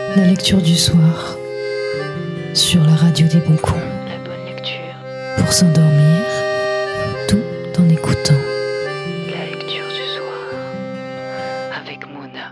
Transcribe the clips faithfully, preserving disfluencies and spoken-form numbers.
La lecture du soir sur la radio des bons coups. La bonne lecture. Pour s'endormir, tout en écoutant. La lecture du soir avec Mona.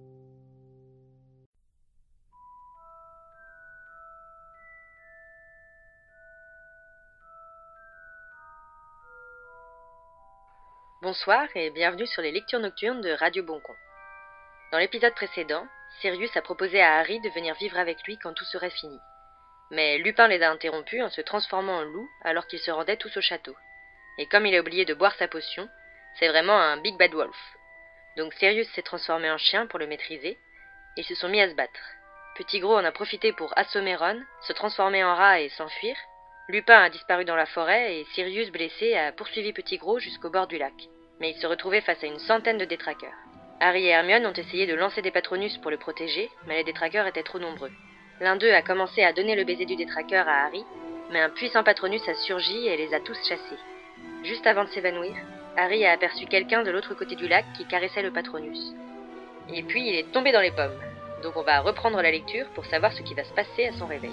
Bonsoir et bienvenue sur les lectures nocturnes de Radio Boncon. Dans l'épisode précédent, Sirius a proposé à Harry de venir vivre avec lui quand tout serait fini. Mais Lupin les a interrompus en se transformant en loup alors qu'ils se rendaient tous au château. Et comme il a oublié de boire sa potion, c'est vraiment un Big Bad Wolf. Donc Sirius s'est transformé en chien pour le maîtriser, et ils se sont mis à se battre. Petit Gros en a profité pour assommer Ron, se transformer en rat et s'enfuir. Lupin a disparu dans la forêt et Sirius, blessé, a poursuivi Petit Gros jusqu'au bord du lac. Mais il se retrouvait face à une centaine de détraqueurs. Harry et Hermione ont essayé de lancer des patronus pour le protéger, mais les détraqueurs étaient trop nombreux. L'un d'eux a commencé à donner le baiser du détraqueur à Harry, mais un puissant patronus a surgi et les a tous chassés. Juste avant de s'évanouir, Harry a aperçu quelqu'un de l'autre côté du lac qui caressait le patronus. Et puis il est tombé dans les pommes, donc on va reprendre la lecture pour savoir ce qui va se passer à son réveil.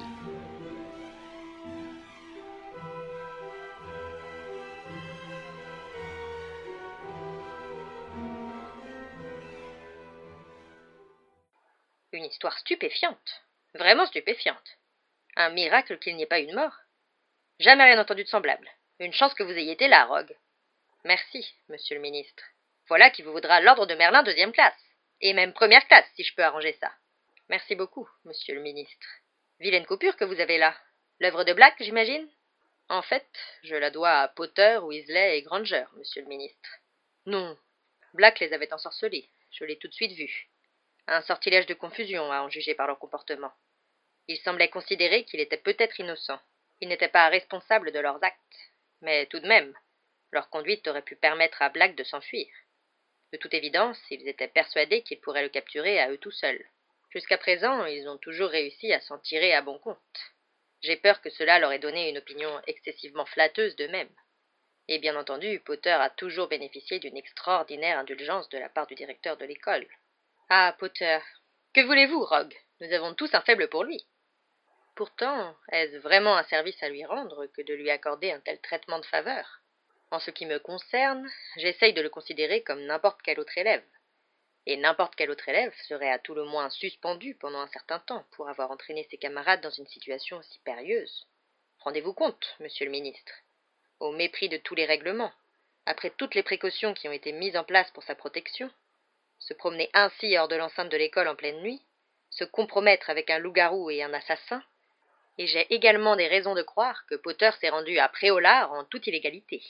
Une histoire stupéfiante, vraiment stupéfiante. Un miracle qu'il n'y ait pas eu de mort. Jamais rien entendu de semblable. Une chance que vous ayez été là, Rogue. Merci, monsieur le ministre. Voilà qui vous vaudra l'ordre de Merlin deuxième classe. Et même première classe, si je peux arranger ça. Merci beaucoup, monsieur le ministre. Vilaine coupure que vous avez là. L'œuvre de Black, j'imagine? En fait, je la dois à Potter, Weasley et Granger, monsieur le ministre. Non. Black les avait ensorcelés. Je l'ai tout de suite vu. Un sortilège de confusion, à en juger par leur comportement. Ils semblaient considérer qu'il était peut-être innocent. Ils n'étaient pas responsables de leurs actes. Mais tout de même, leur conduite aurait pu permettre à Black de s'enfuir. De toute évidence, ils étaient persuadés qu'ils pourraient le capturer à eux tout seuls. Jusqu'à présent, ils ont toujours réussi à s'en tirer à bon compte. J'ai peur que cela leur ait donné une opinion excessivement flatteuse d'eux-mêmes. Et bien entendu, Potter a toujours bénéficié d'une extraordinaire indulgence de la part du directeur de l'école. Ah, Potter, que voulez-vous, Rogue? Nous avons tous un faible pour lui. Pourtant, est-ce vraiment un service à lui rendre que de lui accorder un tel traitement de faveur? En ce qui me concerne, j'essaye de le considérer comme n'importe quel autre élève. Et n'importe quel autre élève serait à tout le moins suspendu pendant un certain temps pour avoir entraîné ses camarades dans une situation aussi périlleuse. Rendez-vous compte, monsieur le ministre. Au mépris de tous les règlements, après toutes les précautions qui ont été mises en place pour sa protection, se promener ainsi hors de l'enceinte de l'école en pleine nuit, se compromettre avec un loup-garou et un assassin, et j'ai également des raisons de croire que Potter s'est rendu à Préolard en toute illégalité.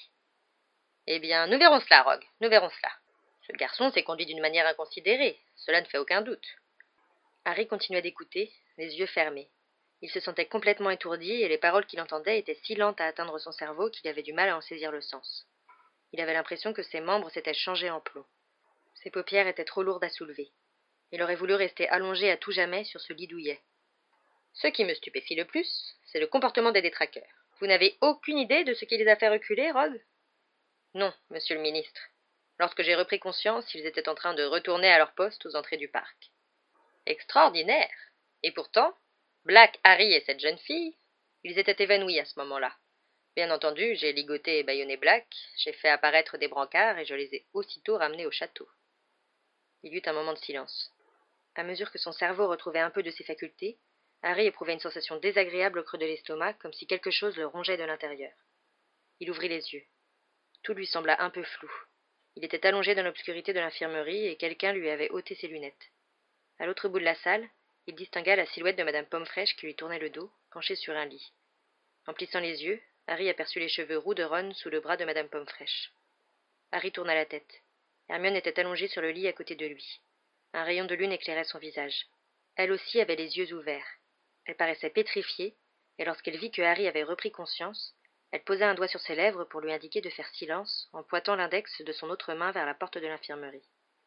Eh bien, nous verrons cela, Rogue, nous verrons cela. Ce garçon s'est conduit d'une manière inconsidérée, cela ne fait aucun doute. Harry continuait d'écouter, les yeux fermés. Il se sentait complètement étourdi et les paroles qu'il entendait étaient si lentes à atteindre son cerveau qu'il avait du mal à en saisir le sens. Il avait l'impression que ses membres s'étaient changés en plomb. Ses paupières étaient trop lourdes à soulever. Il aurait voulu rester allongé à tout jamais sur ce lit douillet. Ce qui me stupéfie le plus, c'est le comportement des détraqueurs. Vous n'avez aucune idée de ce qui les a fait reculer, Rogue? Non, monsieur le ministre. Lorsque j'ai repris conscience, ils étaient en train de retourner à leur poste aux entrées du parc. Extraordinaire! Et pourtant, Black, Harry et cette jeune fille, ils étaient évanouis à ce moment-là. Bien entendu, j'ai ligoté et bâillonné Black, j'ai fait apparaître des brancards et je les ai aussitôt ramenés au château. Il y eut un moment de silence. À mesure que son cerveau retrouvait un peu de ses facultés, Harry éprouvait une sensation désagréable au creux de l'estomac, comme si quelque chose le rongeait de l'intérieur. Il ouvrit les yeux. Tout lui sembla un peu flou. Il était allongé dans l'obscurité de l'infirmerie et quelqu'un lui avait ôté ses lunettes. À l'autre bout de la salle, il distingua la silhouette de Madame Pomme-Fraîche qui lui tournait le dos, penchée sur un lit. En plissant les yeux, Harry aperçut les cheveux roux de Ron sous le bras de Madame Pomme-Fraîche. Harry tourna la tête. Hermione était allongée sur le lit à côté de lui. Un rayon de lune éclairait son visage. Elle aussi avait les yeux ouverts. Elle paraissait pétrifiée, et lorsqu'elle vit que Harry avait repris conscience, elle posa un doigt sur ses lèvres pour lui indiquer de faire silence, en pointant l'index de son autre main vers la porte de l'infirmerie.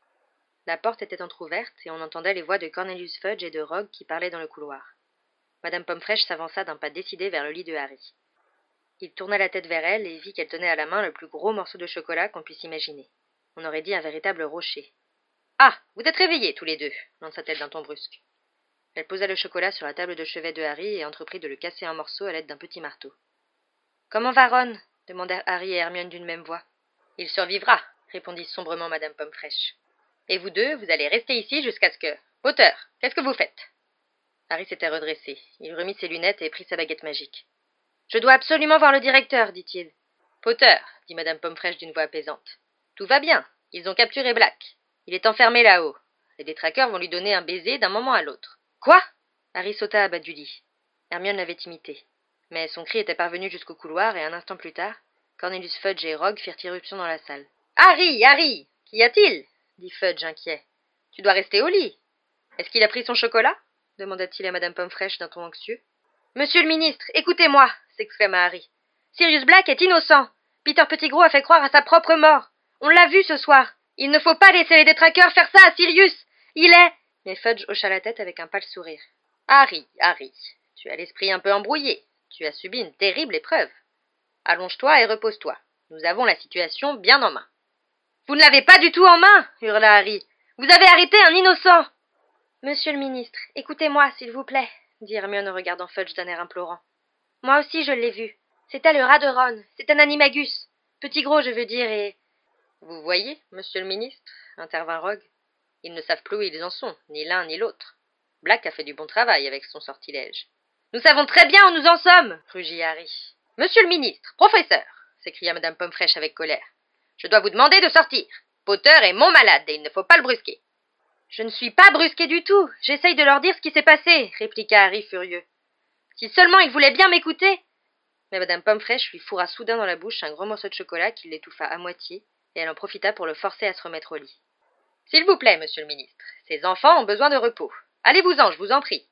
La porte était entr'ouverte, et on entendait les voix de Cornelius Fudge et de Rogue qui parlaient dans le couloir. Madame Pomme-Fraîche s'avança d'un pas décidé vers le lit de Harry. Il tourna la tête vers elle et vit qu'elle tenait à la main le plus gros morceau de chocolat qu'on puisse imaginer. On aurait dit un véritable rocher. « Ah, vous êtes réveillés, tous les deux !» lança-t-elle d'un ton brusque. Elle posa le chocolat sur la table de chevet de Harry et entreprit de le casser en morceaux à l'aide d'un petit marteau. « Comment va Ron ?» demandèrent Harry et Hermione d'une même voix. « Il survivra, » répondit sombrement Madame Pomme-Fraîche. « Et vous deux, vous allez rester ici jusqu'à ce que... Potter, qu'est-ce que vous faites ?» Harry s'était redressé. Il remit ses lunettes et prit sa baguette magique. « Je dois absolument voir le directeur, dit-il. »« Potter, dit Madame Pomme-Fraîche d'une voix apaisante. Tout va bien. Ils ont capturé Black. Il est enfermé là-haut. Les détraqueurs vont lui donner un baiser d'un moment à l'autre. »« Quoi ?» Harry sauta à bas du lit. Hermione l'avait imité. Mais son cri était parvenu jusqu'au couloir et un instant plus tard, Cornelius Fudge et Rogue firent irruption dans la salle. « Harry, Harry, qu'y a-t-il » dit Fudge inquiet. « Tu dois rester au lit. Est-ce qu'il a pris son chocolat » demanda-t-il à Madame Pomme-Fraîche d'un ton anxieux. « Monsieur le ministre, écoutez-moi » s'exclama Harry. « Sirius Black est innocent. Peter Pettigrew a fait croire à sa propre mort. On l'a vu ce soir. Il ne faut pas laisser les détraqueurs faire ça à Sirius. Il est... » Mais Fudge hocha la tête avec un pâle sourire. « Harry, Harry, tu as l'esprit un peu embrouillé. Tu as subi une terrible épreuve. Allonge-toi et repose-toi. Nous avons la situation bien en main. »« Vous ne l'avez pas du tout en main » hurla Harry. « Vous avez arrêté un innocent !»« Monsieur le ministre, écoutez-moi, s'il vous plaît, » dit Hermione en regardant Fudge d'un air implorant. « Moi aussi je l'ai vu. C'était le rat de Ron. C'est un animagus. Petit gros, je veux dire, et... » « Vous voyez, monsieur le ministre, intervint Rogue. Ils ne savent plus où ils en sont, ni l'un ni l'autre. Black a fait du bon travail avec son sortilège. »« Nous savons très bien où nous en sommes !» rugit Harry. « Monsieur le ministre, professeur !» s'écria Madame Pomme-Fraîche avec colère. « Je dois vous demander de sortir. Potter est mon malade et il ne faut pas le brusquer. »« Je ne suis pas brusqué du tout. J'essaye de leur dire ce qui s'est passé, » répliqua Harry furieux. « Si seulement ils voulaient bien m'écouter !» Mais Madame Pomme-Fraîche lui fourra soudain dans la bouche un gros morceau de chocolat qui l'étouffa à moitié, et elle en profita pour le forcer à se remettre au lit. « S'il vous plaît, monsieur le ministre, ces enfants ont besoin de repos. Allez-vous-en, je vous en prie. »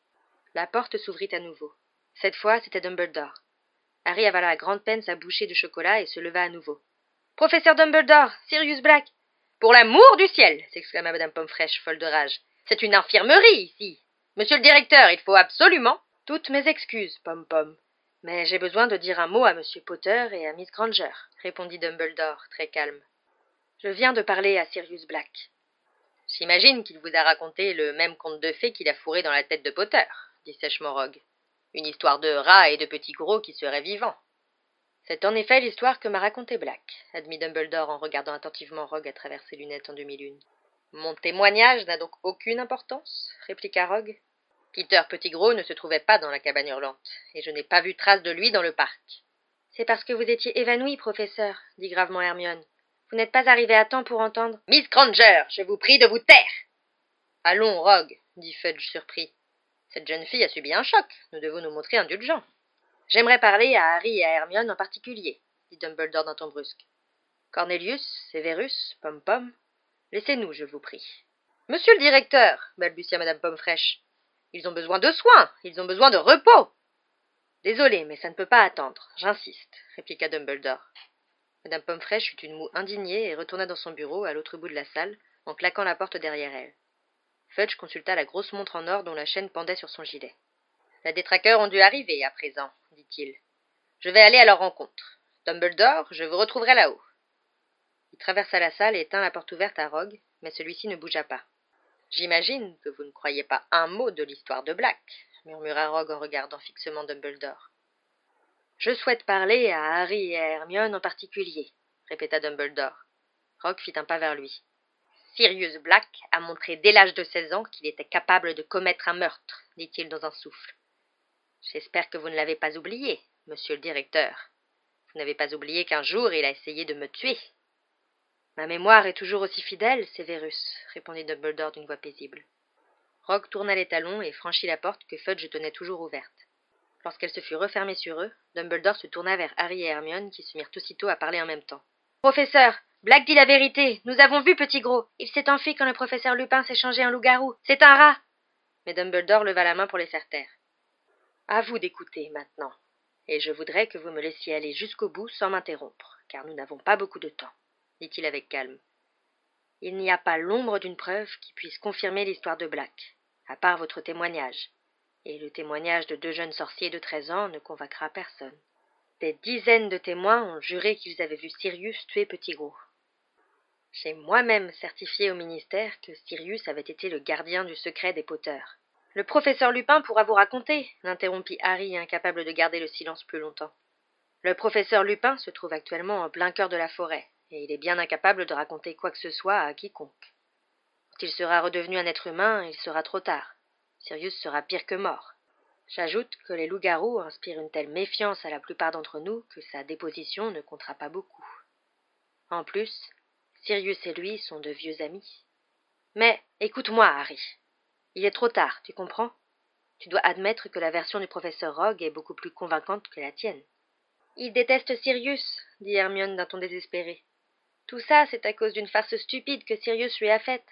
La porte s'ouvrit à nouveau. Cette fois, c'était Dumbledore. Harry avala à grande peine sa bouchée de chocolat et se leva à nouveau. « Professeur Dumbledore, Sirius Black !»« Pour l'amour du ciel !» s'exclama Madame Pomme-Fraîche, folle de rage. « C'est une infirmerie, ici. Monsieur le directeur, il faut absolument... » « Toutes mes excuses, Pom-Pom. Mais j'ai besoin de dire un mot à Monsieur Potter et à Miss Granger, » répondit Dumbledore, très calme. « Je viens de parler à Sirius Black. »« J'imagine qu'il vous a raconté le même conte de fées qu'il a fourré dans la tête de Potter, » dit sèchement Rogue. « Une histoire de rats et de petits gros qui seraient vivants. »« C'est en effet l'histoire que m'a racontée Black, » admit Dumbledore en regardant attentivement Rogue à travers ses lunettes en demi-lune. « Mon témoignage n'a donc aucune importance » répliqua Rogue. « Peter Pettigrew ne se trouvait pas dans la cabane hurlante, et je n'ai pas vu trace de lui dans le parc. »« C'est parce que vous étiez évanoui, professeur, » dit gravement Hermione. « Vous n'êtes pas arrivé à temps pour entendre... »« Miss Granger, je vous prie de vous taire !»« Allons, Rogue, » dit Fudge surpris. « Cette jeune fille a subi un choc, nous devons nous montrer indulgents. »« J'aimerais parler à Harry et à Hermione en particulier, » dit Dumbledore d'un ton brusque. « Cornelius, Severus, Pom-Pom, laissez-nous, je vous prie. »« Monsieur le directeur, » balbutia Madame Pomme-Fraîche. « Ils ont besoin de soins, ils ont besoin de repos. »« Désolé, mais ça ne peut pas attendre, j'insiste, » répliqua Dumbledore. Madame Pomme-Fraîche eut une moue indignée et retourna dans son bureau à l'autre bout de la salle en claquant la porte derrière elle. Fudge consulta la grosse montre en or dont la chaîne pendait sur son gilet. « Les détraqueurs ont dû arriver à présent, » dit-il. « Je vais aller à leur rencontre. Dumbledore, je vous retrouverai là-haut. » Il traversa la salle et tint la porte ouverte à Rogue, mais celui-ci ne bougea pas. « J'imagine que vous ne croyez pas un mot de l'histoire de Black, » murmura Rogue en regardant fixement Dumbledore. « Je souhaite parler à Harry et à Hermione en particulier, » répéta Dumbledore. Rogue fit un pas vers lui. « Sirius Black a montré dès l'âge de seize ans qu'il était capable de commettre un meurtre, » dit-il dans un souffle. « J'espère que vous ne l'avez pas oublié, monsieur le directeur. Vous n'avez pas oublié qu'un jour il a essayé de me tuer. » « Ma mémoire est toujours aussi fidèle, Severus, » répondit Dumbledore d'une voix paisible. Rogue tourna les talons et franchit la porte que Fudge tenait toujours ouverte. Lorsqu'elle se fut refermée sur eux, Dumbledore se tourna vers Harry et Hermione qui se mirent aussitôt à parler en même temps. « Professeur, Black dit la vérité. Nous avons vu Petit Gros. Il s'est enfui quand le professeur Lupin s'est changé en loup-garou. C'est un rat !» Mais Dumbledore leva la main pour les faire taire. « À vous d'écouter maintenant. Et je voudrais que vous me laissiez aller jusqu'au bout sans m'interrompre, car nous n'avons pas beaucoup de temps. » dit-il avec calme. « Il n'y a pas l'ombre d'une preuve qui puisse confirmer l'histoire de Black, à part votre témoignage. Et le témoignage de deux jeunes sorciers de treize ans ne convaincra personne. Des dizaines de témoins ont juré qu'ils avaient vu Sirius tuer Petit Gros. J'ai moi-même certifié au ministère que Sirius avait été le gardien du secret des Potter. Le professeur Lupin pourra vous raconter, l'interrompit Harry, incapable de garder le silence plus longtemps. Le professeur Lupin se trouve actuellement en plein cœur de la forêt, et il est bien incapable de raconter quoi que ce soit à quiconque. Quand il sera redevenu un être humain, il sera trop tard. Sirius sera pire que mort. J'ajoute que les loups-garous inspirent une telle méfiance à la plupart d'entre nous que sa déposition ne comptera pas beaucoup. En plus, Sirius et lui sont de vieux amis. Mais écoute-moi, Harry. Il est trop tard, tu comprends? Tu dois admettre que la version du professeur Rogue est beaucoup plus convaincante que la tienne. Il déteste Sirius, dit Hermione d'un ton désespéré. Tout ça, c'est à cause d'une farce stupide que Sirius lui a faite.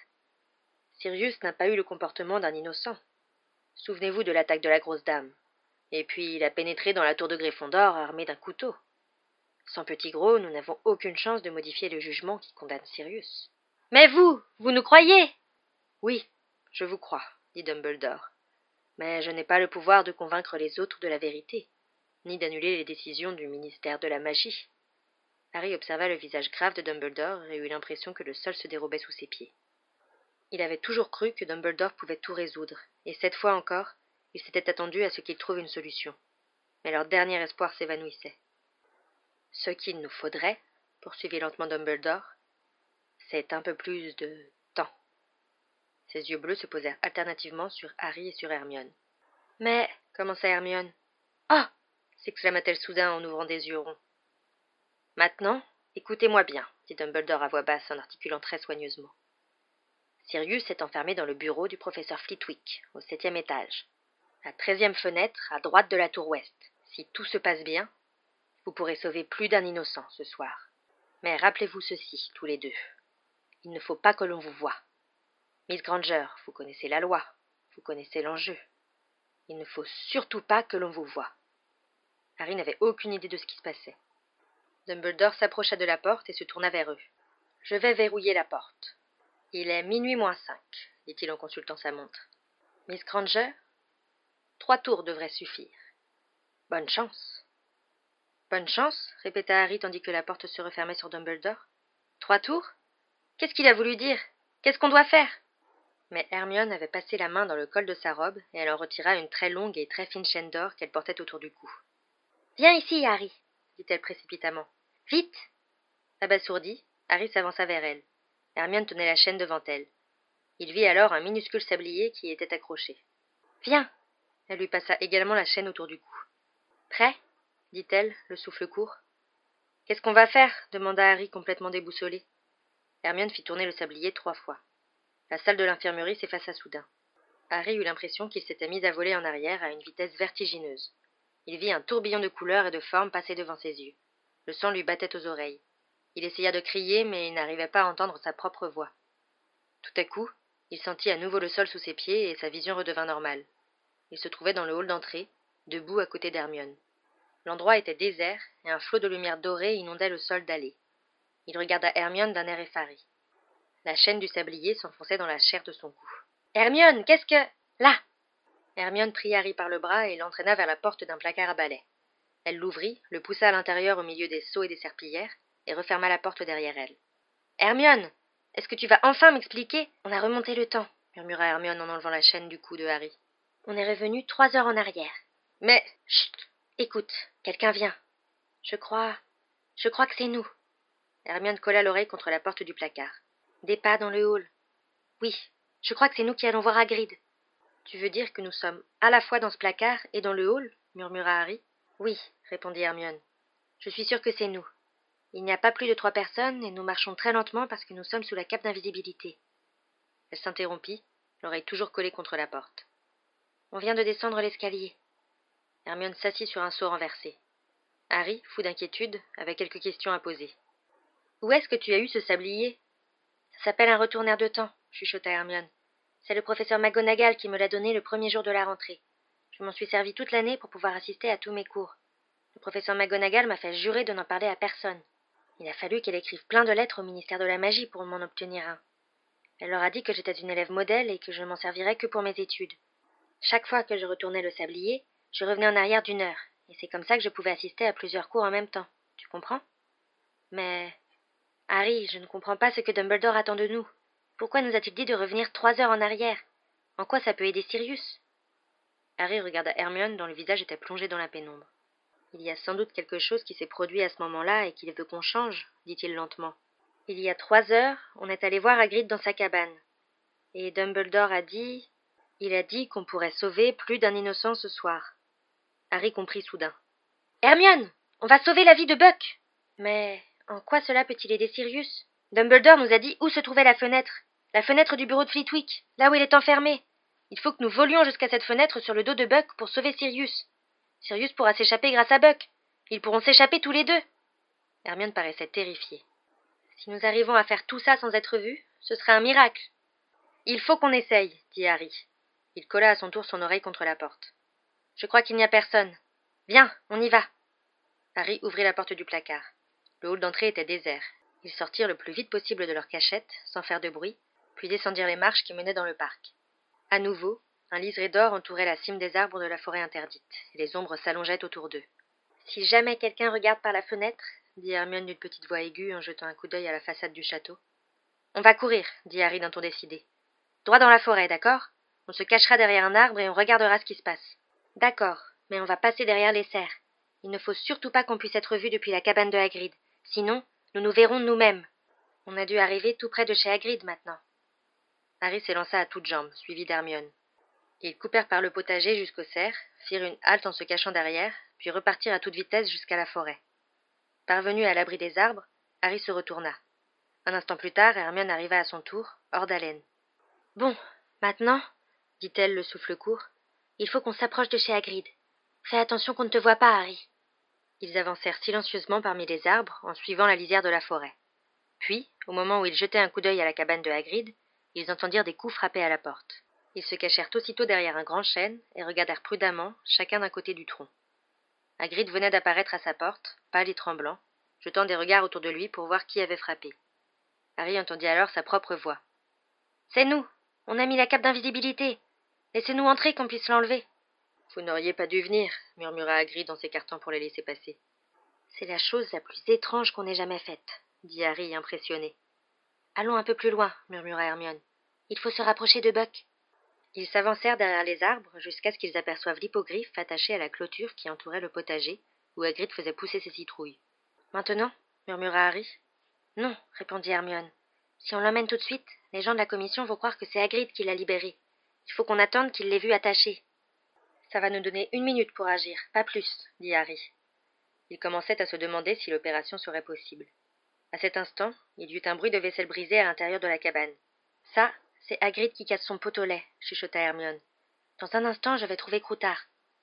Sirius n'a pas eu le comportement d'un innocent. Souvenez-vous de l'attaque de la grosse dame. Et puis il a pénétré dans la tour de Gryffondor armé d'un couteau. Sans Petit Gros, nous n'avons aucune chance de modifier le jugement qui condamne Sirius. Mais vous, vous nous croyez? Oui, je vous crois, dit Dumbledore. Mais je n'ai pas le pouvoir de convaincre les autres de la vérité, ni d'annuler les décisions du ministère de la magie. Harry observa le visage grave de Dumbledore et eut l'impression que le sol se dérobait sous ses pieds. Il avait toujours cru que Dumbledore pouvait tout résoudre, et cette fois encore, il s'était attendu à ce qu'il trouve une solution. Mais leur dernier espoir s'évanouissait. Ce qu'il nous faudrait, poursuivit lentement Dumbledore, c'est un peu plus de temps. Ses yeux bleus se posèrent alternativement sur Harry et sur Hermione. Mais, commença Hermione. Ah! S'exclama-t-elle soudain en ouvrant des yeux ronds. Maintenant, écoutez-moi bien, dit Dumbledore à voix basse en articulant très soigneusement. Sirius est enfermé dans le bureau du professeur Flitwick, au septième étage. La treizième fenêtre, à droite de la tour ouest. Si tout se passe bien, vous pourrez sauver plus d'un innocent ce soir. Mais rappelez-vous ceci, tous les deux. Il ne faut pas que l'on vous voie. Miss Granger, vous connaissez la loi, vous connaissez l'enjeu. Il ne faut surtout pas que l'on vous voie. Harry n'avait aucune idée de ce qui se passait. Dumbledore s'approcha de la porte et se tourna vers eux. « Je vais verrouiller la porte. Il est minuit moins cinq, dit-il en consultant sa montre. Miss Granger, trois tours devraient suffire. Bonne chance. Bonne chance, répéta Harry tandis que la porte se refermait sur Dumbledore. Trois tours? Qu'est-ce qu'il a voulu dire? Qu'est-ce qu'on doit faire? Mais Hermione avait passé la main dans le col de sa robe et elle en retira une très longue et très fine chaîne d'or qu'elle portait autour du cou. Viens ici, Harry, dit-elle précipitamment. Vite! Abasourdi, Harry s'avança vers elle. Hermione tenait la chaîne devant elle. Il vit alors un minuscule sablier qui y était accroché. Viens! Elle lui passa également la chaîne autour du cou. Prêt? dit-elle, le souffle court. Qu'est-ce qu'on va faire? demanda Harry complètement déboussolé. Hermione fit tourner le sablier trois fois. La salle de l'infirmerie s'effaça soudain. Harry eut l'impression qu'il s'était mis à voler en arrière à une vitesse vertigineuse. Il vit un tourbillon de couleurs et de formes passer devant ses yeux. Le sang lui battait aux oreilles. Il essaya de crier, mais il n'arrivait pas à entendre sa propre voix. Tout à coup, il sentit à nouveau le sol sous ses pieds et sa vision redevint normale. Il se trouvait dans le hall d'entrée, debout à côté d'Hermione. L'endroit était désert et un flot de lumière dorée inondait le sol dallé. Il regarda Hermione d'un air effaré. La chaîne du sablier s'enfonçait dans la chair de son cou. « Hermione, qu'est-ce que... Là !» Hermione prit Harry par le bras et l'entraîna vers la porte d'un placard à balai. Elle l'ouvrit, le poussa à l'intérieur au milieu des seaux et des serpillières, et referma la porte derrière elle. « Hermione, est-ce que tu vas enfin m'expliquer? On a remonté le temps, » murmura Hermione en enlevant la chaîne du cou de Harry. « On est revenu trois heures en arrière. »« Mais... Chut! Écoute, quelqu'un vient. Je crois... Je crois que c'est nous. » Hermione colla l'oreille contre la porte du placard. « Des pas dans le hall. Oui, je crois que c'est nous qui allons voir Hagrid. »« Tu veux dire que nous sommes à la fois dans ce placard et dans le hall ?» murmura Harry. « Oui, » répondit Hermione. « Je suis sûre que c'est nous. Il n'y a pas plus de trois personnes et nous marchons très lentement parce que nous sommes sous la cape d'invisibilité. » Elle s'interrompit, l'oreille toujours collée contre la porte. « On vient de descendre l'escalier. » Hermione s'assit sur un seau renversé. Harry, fou d'inquiétude, avait quelques questions à poser. « Où est-ce que tu as eu ce sablier ?»« Ça s'appelle un retournaire de temps, » chuchota Hermione. « C'est le professeur McGonagall qui me l'a donné le premier jour de la rentrée. Je m'en suis servi toute l'année pour pouvoir assister à tous mes cours. Le professeur McGonagall m'a fait jurer de n'en parler à personne. Il a fallu qu'elle écrive plein de lettres au ministère de la magie pour m'en obtenir un. Elle leur a dit que j'étais une élève modèle et que je m'en servirais que pour mes études. Chaque fois que je retournais le sablier, je revenais en arrière d'une heure, et c'est comme ça que je pouvais assister à plusieurs cours en même temps. Tu comprends? Mais... Harry, je ne comprends pas ce que Dumbledore attend de nous. Pourquoi nous a-t-il dit de revenir trois heures en arrière? En quoi ça peut aider Sirius? Harry regarda Hermione dont le visage était plongé dans la pénombre. « Il y a sans doute quelque chose qui s'est produit à ce moment-là et qu'il veut qu'on change, dit-il lentement. Il y a trois heures, on est allé voir Hagrid dans sa cabane. Et Dumbledore a dit... Il a dit qu'on pourrait sauver plus d'un innocent ce soir. » Harry comprit soudain. « Hermione, on va sauver la vie de Buck !»« Mais en quoi cela peut-il aider Sirius ? Dumbledore nous a dit où se trouvait la fenêtre. La fenêtre du bureau de Flitwick, là où il est enfermé. Il faut que nous volions jusqu'à cette fenêtre sur le dos de Buck pour sauver Sirius. Sirius pourra s'échapper grâce à Buck. Ils pourront s'échapper tous les deux. » Hermione paraissait terrifiée. « Si nous arrivons à faire tout ça sans être vus, ce sera un miracle. »« Il faut qu'on essaye, » dit Harry. Il colla à son tour son oreille contre la porte. « Je crois qu'il n'y a personne. Viens, on y va. » Harry ouvrit la porte du placard. Le hall d'entrée était désert. Ils sortirent le plus vite possible de leur cachette, sans faire de bruit, puis descendirent les marches qui menaient dans le parc. À nouveau, un liseré d'or entourait la cime des arbres de la forêt interdite, et les ombres s'allongeaient autour d'eux. « Si jamais quelqu'un regarde par la fenêtre, » dit Hermione d'une petite voix aiguë en jetant un coup d'œil à la façade du château. « On va courir, » dit Harry d'un ton décidé. « Droit dans la forêt, d'accord ? On se cachera derrière un arbre et on regardera ce qui se passe. »« D'accord, mais on va passer derrière les serres. Il ne faut surtout pas qu'on puisse être vu depuis la cabane de Hagrid. Sinon, nous nous verrons nous-mêmes. On a dû arriver tout près de chez Hagrid maintenant. » Harry s'élança à toutes jambes, suivi d'Hermione. Ils coupèrent par le potager jusqu'aux serres, firent une halte en se cachant derrière, puis repartirent à toute vitesse jusqu'à la forêt. Parvenu à l'abri des arbres, Harry se retourna. Un instant plus tard, Hermione arriva à son tour, hors d'haleine. « Bon, maintenant, » dit-elle le souffle court, « il faut qu'on s'approche de chez Hagrid. Fais attention qu'on ne te voie pas, Harry. » Ils avancèrent silencieusement parmi les arbres, en suivant la lisière de la forêt. Puis, au moment où ils jetaient un coup d'œil à la cabane de Hagrid, ils entendirent des coups frapper à la porte. Ils se cachèrent aussitôt derrière un grand chêne et regardèrent prudemment, chacun d'un côté du tronc. Hagrid venait d'apparaître à sa porte, pâle et tremblant, jetant des regards autour de lui pour voir qui avait frappé. Harry entendit alors sa propre voix. « C'est nous. On a mis la cape d'invisibilité. Laissez-nous entrer qu'on puisse l'enlever. »« Vous n'auriez pas dû venir, » murmura Hagrid en s'écartant pour les laisser passer. « C'est la chose la plus étrange qu'on ait jamais faite, » dit Harry impressionné. « Allons un peu plus loin, » murmura Hermione. « Il faut se rapprocher de Buck. » Ils s'avancèrent derrière les arbres jusqu'à ce qu'ils aperçoivent l'hippogriffe attaché à la clôture qui entourait le potager, où Hagrid faisait pousser ses citrouilles. « Maintenant » murmura Harry. « Non, » répondit Hermione. « Si on l'emmène tout de suite, les gens de la commission vont croire que c'est Hagrid qui l'a libéré. Il faut qu'on attende qu'il l'ait vu attaché. »« Ça va nous donner une minute pour agir, pas plus, » dit Harry. Il commençait à se demander si l'opération serait possible. À cet instant, il y eut un bruit de vaisselle brisée à l'intérieur de la cabane. « Ça, c'est Hagrid qui casse son pot au lait, » chuchota Hermione. « Dans un instant, je vais trouver Croutard. »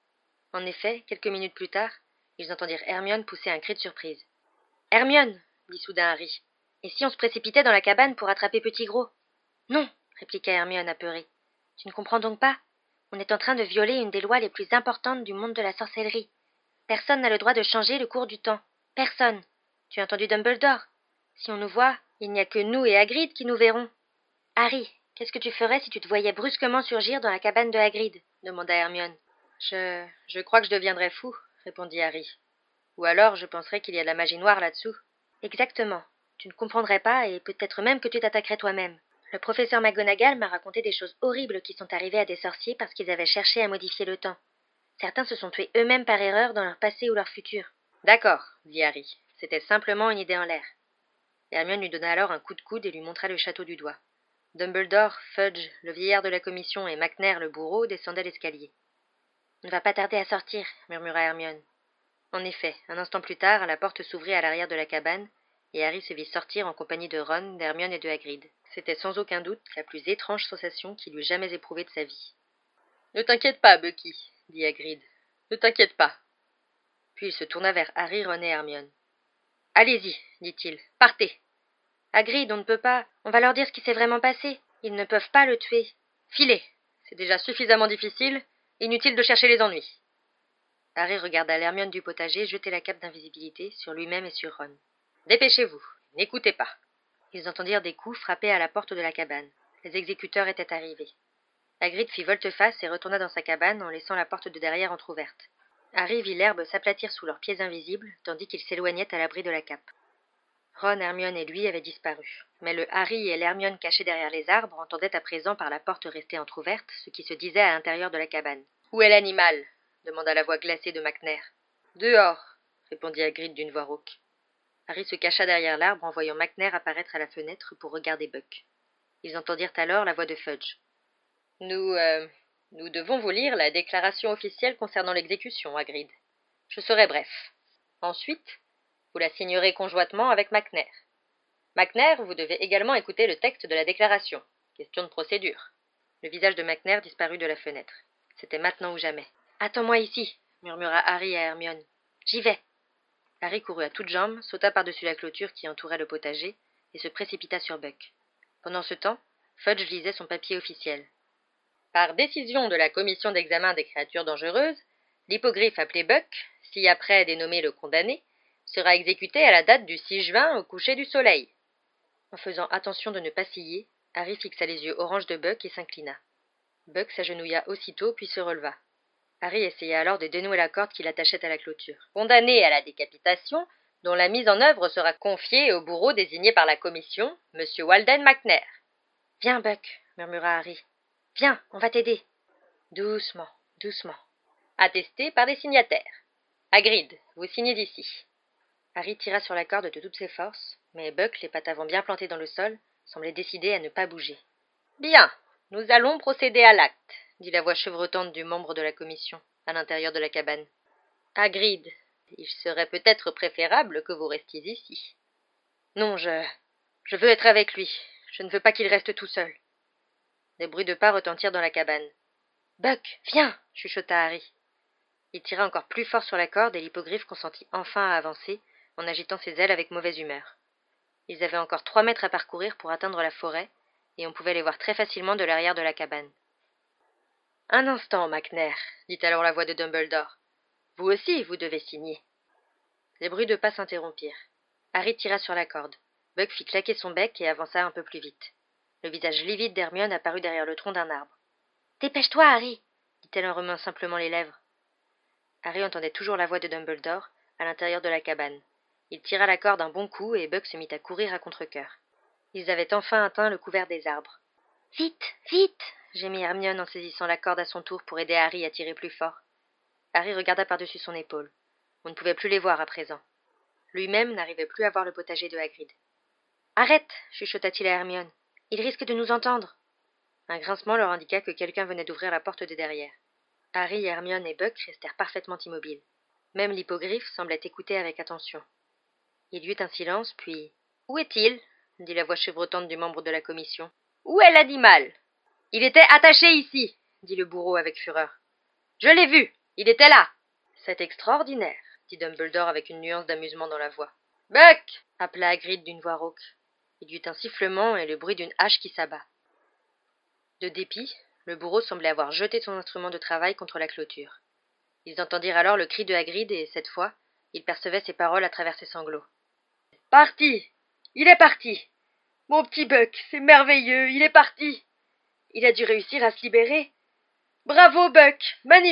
En effet, quelques minutes plus tard, ils entendirent Hermione pousser un cri de surprise. « Hermione !» dit soudain Harry. « Et si on se précipitait dans la cabane pour attraper Petit Gros ?»« Non !» répliqua Hermione apeurée. « Tu ne comprends donc pas ? On est en train de violer une des lois les plus importantes du monde de la sorcellerie. Personne n'a le droit de changer le cours du temps. Personne. Tu as entendu Dumbledore ? Si on nous voit, il n'y a que nous et Hagrid qui nous verrons. »« Harry, qu'est-ce que tu ferais si tu te voyais brusquement surgir dans la cabane de Hagrid ?» demanda Hermione. « Je... je crois que je deviendrais fou, » répondit Harry. « Ou alors je penserais qu'il y a de la magie noire là-dessous. »« Exactement. Tu ne comprendrais pas et peut-être même que tu t'attaquerais toi-même. Le professeur McGonagall m'a raconté des choses horribles qui sont arrivées à des sorciers parce qu'ils avaient cherché à modifier le temps. Certains se sont tués eux-mêmes par erreur dans leur passé ou leur futur. »« D'accord, » dit Harry. « C'était simplement une idée en l'air. » Hermione lui donna alors un coup de coude et lui montra le château du doigt. Dumbledore, Fudge, le vieillard de la commission et McNair, le bourreau, descendaient l'escalier. « On ne va pas tarder à sortir, » murmura Hermione. En effet, un instant plus tard, la porte s'ouvrit à l'arrière de la cabane, et Harry se vit sortir en compagnie de Ron, d'Hermione et de Hagrid. C'était sans aucun doute la plus étrange sensation qu'il eût jamais éprouvée de sa vie. « Ne t'inquiète pas, Bucky, » dit Hagrid. « Ne t'inquiète pas. » Puis il se tourna vers Harry, Ron et Hermione. « Allez-y, dit-il, partez. »« Hagrid, on ne peut pas. On va leur dire ce qui s'est vraiment passé. Ils ne peuvent pas le tuer. »« Filez. C'est déjà suffisamment difficile. Inutile de chercher les ennuis. » Harry regarda l'Hermione du potager jeter la cape d'invisibilité sur lui-même et sur Ron. « Dépêchez-vous. N'écoutez pas. » Ils entendirent des coups frapper à la porte de la cabane. Les exécuteurs étaient arrivés. Hagrid fit volte-face et retourna dans sa cabane en laissant la porte de derrière entr'ouverte. Harry vit l'herbe s'aplatir sous leurs pieds invisibles, tandis qu'ils s'éloignaient à l'abri de la cape. Ron, Hermione et lui avaient disparu. Mais le Harry et l'Hermione cachés derrière les arbres entendaient à présent par la porte restée entr'ouverte ce qui se disait à l'intérieur de la cabane. Où est l'animal ? Demanda la voix glacée de McNair. Dehors, répondit Hagrid d'une voix rauque. Harry se cacha derrière l'arbre en voyant McNair apparaître à la fenêtre pour regarder Buck. Ils entendirent alors la voix de Fudge. Nous, euh, nous devons vous lire la déclaration officielle concernant l'exécution, Hagrid. Je serai bref. Ensuite, vous la signerez conjointement avec McNair. McNair, vous devez également écouter le texte de la déclaration. Question de procédure. Le visage de McNair disparut de la fenêtre. C'était maintenant ou jamais. « Attends-moi ici !» murmura Harry à Hermione. « J'y vais !» Harry courut à toutes jambes, sauta par-dessus la clôture qui entourait le potager et se précipita sur Buck. Pendant ce temps, Fudge lisait son papier officiel. Par décision de la commission d'examen des créatures dangereuses, l'hippogriffe appelé Buck, ci-après dénommé le condamné, sera exécuté à la date du six juin au coucher du soleil. En faisant attention de ne pas scier, Harry fixa les yeux orange de Buck et s'inclina. Buck s'agenouilla aussitôt puis se releva. Harry essaya alors de dénouer la corde qui l'attachait à la clôture. Condamné à la décapitation, dont la mise en œuvre sera confiée au bourreau désigné par la commission, Monsieur Walden McNair. « Viens, Buck, murmura Harry. « Viens, on va t'aider. »« Doucement, doucement. » Attesté par des signataires. « Hagrid, vous signez d'ici. » Harry tira sur la corde de toutes ses forces, mais Buck, les pattes avant bien plantées dans le sol, semblait décidé à ne pas bouger. « Bien, nous allons procéder à l'acte, » dit la voix chevrotante du membre de la commission, à l'intérieur de la cabane. « Hagrid, il serait peut-être préférable que vous restiez ici. »« Non, je... je veux être avec lui. Je ne veux pas qu'il reste tout seul. » Des bruits de pas retentirent dans la cabane. « Buck, viens !» chuchota Harry. Il tira encore plus fort sur la corde et l'hippogriffe consentit enfin à avancer, en agitant ses ailes avec mauvaise humeur. Ils avaient encore trois mètres à parcourir pour atteindre la forêt, et on pouvait les voir très facilement de l'arrière de la cabane. « Un instant, McNair, » dit alors la voix de Dumbledore. « Vous aussi, vous devez signer. » Les bruits de pas s'interrompirent. Harry tira sur la corde. Buck fit claquer son bec et avança un peu plus vite. Le visage livide d'Hermione apparut derrière le tronc d'un arbre. « Dépêche-toi, Harry !» dit-elle en remuant simplement les lèvres. Harry entendait toujours la voix de Dumbledore, à l'intérieur de la cabane. Il tira la corde un bon coup et Buck se mit à courir à contre-cœur. Ils avaient enfin atteint le couvert des arbres. « Vite, vite !» gémit Hermione en saisissant la corde à son tour pour aider Harry à tirer plus fort. Harry regarda par-dessus son épaule. On ne pouvait plus les voir à présent. Lui-même n'arrivait plus à voir le potager de Hagrid. « Arrête !» chuchota-t-il à Hermione. « Il risque de nous entendre. » Un grincement leur indiqua que quelqu'un venait d'ouvrir la porte de derrière. Harry, Hermione et Buck restèrent parfaitement immobiles. Même l'hippogriffe semblait écouter avec attention. Il y eut un silence, puis... « Où est-il » dit la voix chevrotante du membre de la commission. « Où est l'animal ?»« Il était attaché ici » dit le bourreau avec fureur. « Je l'ai vu, il était là !»« C'est extraordinaire » dit Dumbledore avec une nuance d'amusement dans la voix. « Buck » appela Hagrid d'une voix rauque. Il y eut un sifflement et le bruit d'une hache qui s'abat. De dépit, le bourreau semblait avoir jeté son instrument de travail contre la clôture. Ils entendirent alors le cri de Hagrid et, cette fois, ils percevaient ses paroles à travers ses sanglots. « Parti ! Il est parti ! Mon petit Buck, c'est merveilleux, il est parti ! Il a dû réussir à se libérer. Bravo, Buck, magnifique !»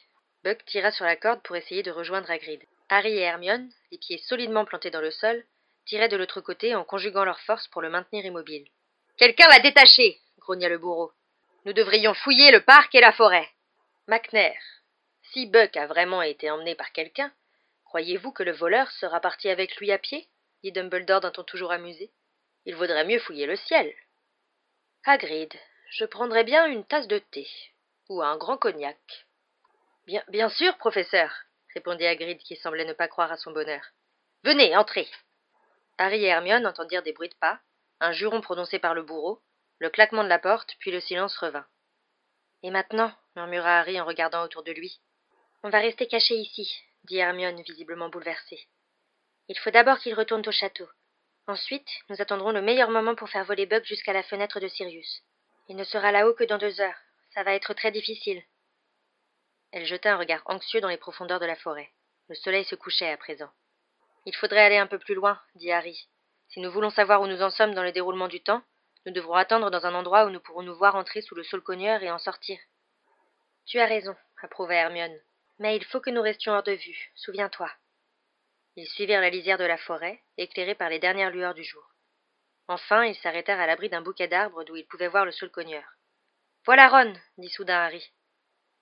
Buck tira sur la corde pour essayer de rejoindre Hagrid. Harry et Hermione, les pieds solidement plantés dans le sol, tiraient de l'autre côté en conjuguant leurs forces pour le maintenir immobile. « Quelqu'un l'a détaché !» grogna le bourreau. « Nous devrions fouiller le parc et la forêt. »« McNair, si Buck a vraiment été emmené par quelqu'un, croyez-vous que le voleur sera parti avec lui à pied ?» dit Dumbledore d'un ton toujours amusé. « Il vaudrait mieux fouiller le ciel. »« Hagrid, je prendrais bien une tasse de thé, ou un grand cognac. »« Bien, bien sûr, professeur, » répondit Hagrid qui semblait ne pas croire à son bonheur. « Venez, entrez !» Harry et Hermione entendirent des bruits de pas, un juron prononcé par le bourreau, le claquement de la porte, puis le silence revint. « Et maintenant ?» murmura Harry en regardant autour de lui. « On va rester cachés ici, » dit Hermione, visiblement bouleversée. « Il faut d'abord qu'il retourne au château. Ensuite, nous attendrons le meilleur moment pour faire voler Buck jusqu'à la fenêtre de Sirius. Il ne sera là-haut que dans deux heures. Ça va être très difficile. » Elle jeta un regard anxieux dans les profondeurs de la forêt. Le soleil se couchait à présent. « Il faudrait aller un peu plus loin, » dit Harry. « Si nous voulons savoir où nous en sommes dans le déroulement du temps, nous devrons attendre dans un endroit où nous pourrons nous voir entrer sous le saule-cogneur et en sortir. »« Tu as raison, » approuva Hermione. « Mais il faut que nous restions hors de vue, souviens-toi. » Ils suivirent la lisière de la forêt, éclairée par les dernières lueurs du jour. Enfin, ils s'arrêtèrent à l'abri d'un bouquet d'arbres d'où ils pouvaient voir le saule-cogneur. « Voilà Ron !» dit soudain Harry.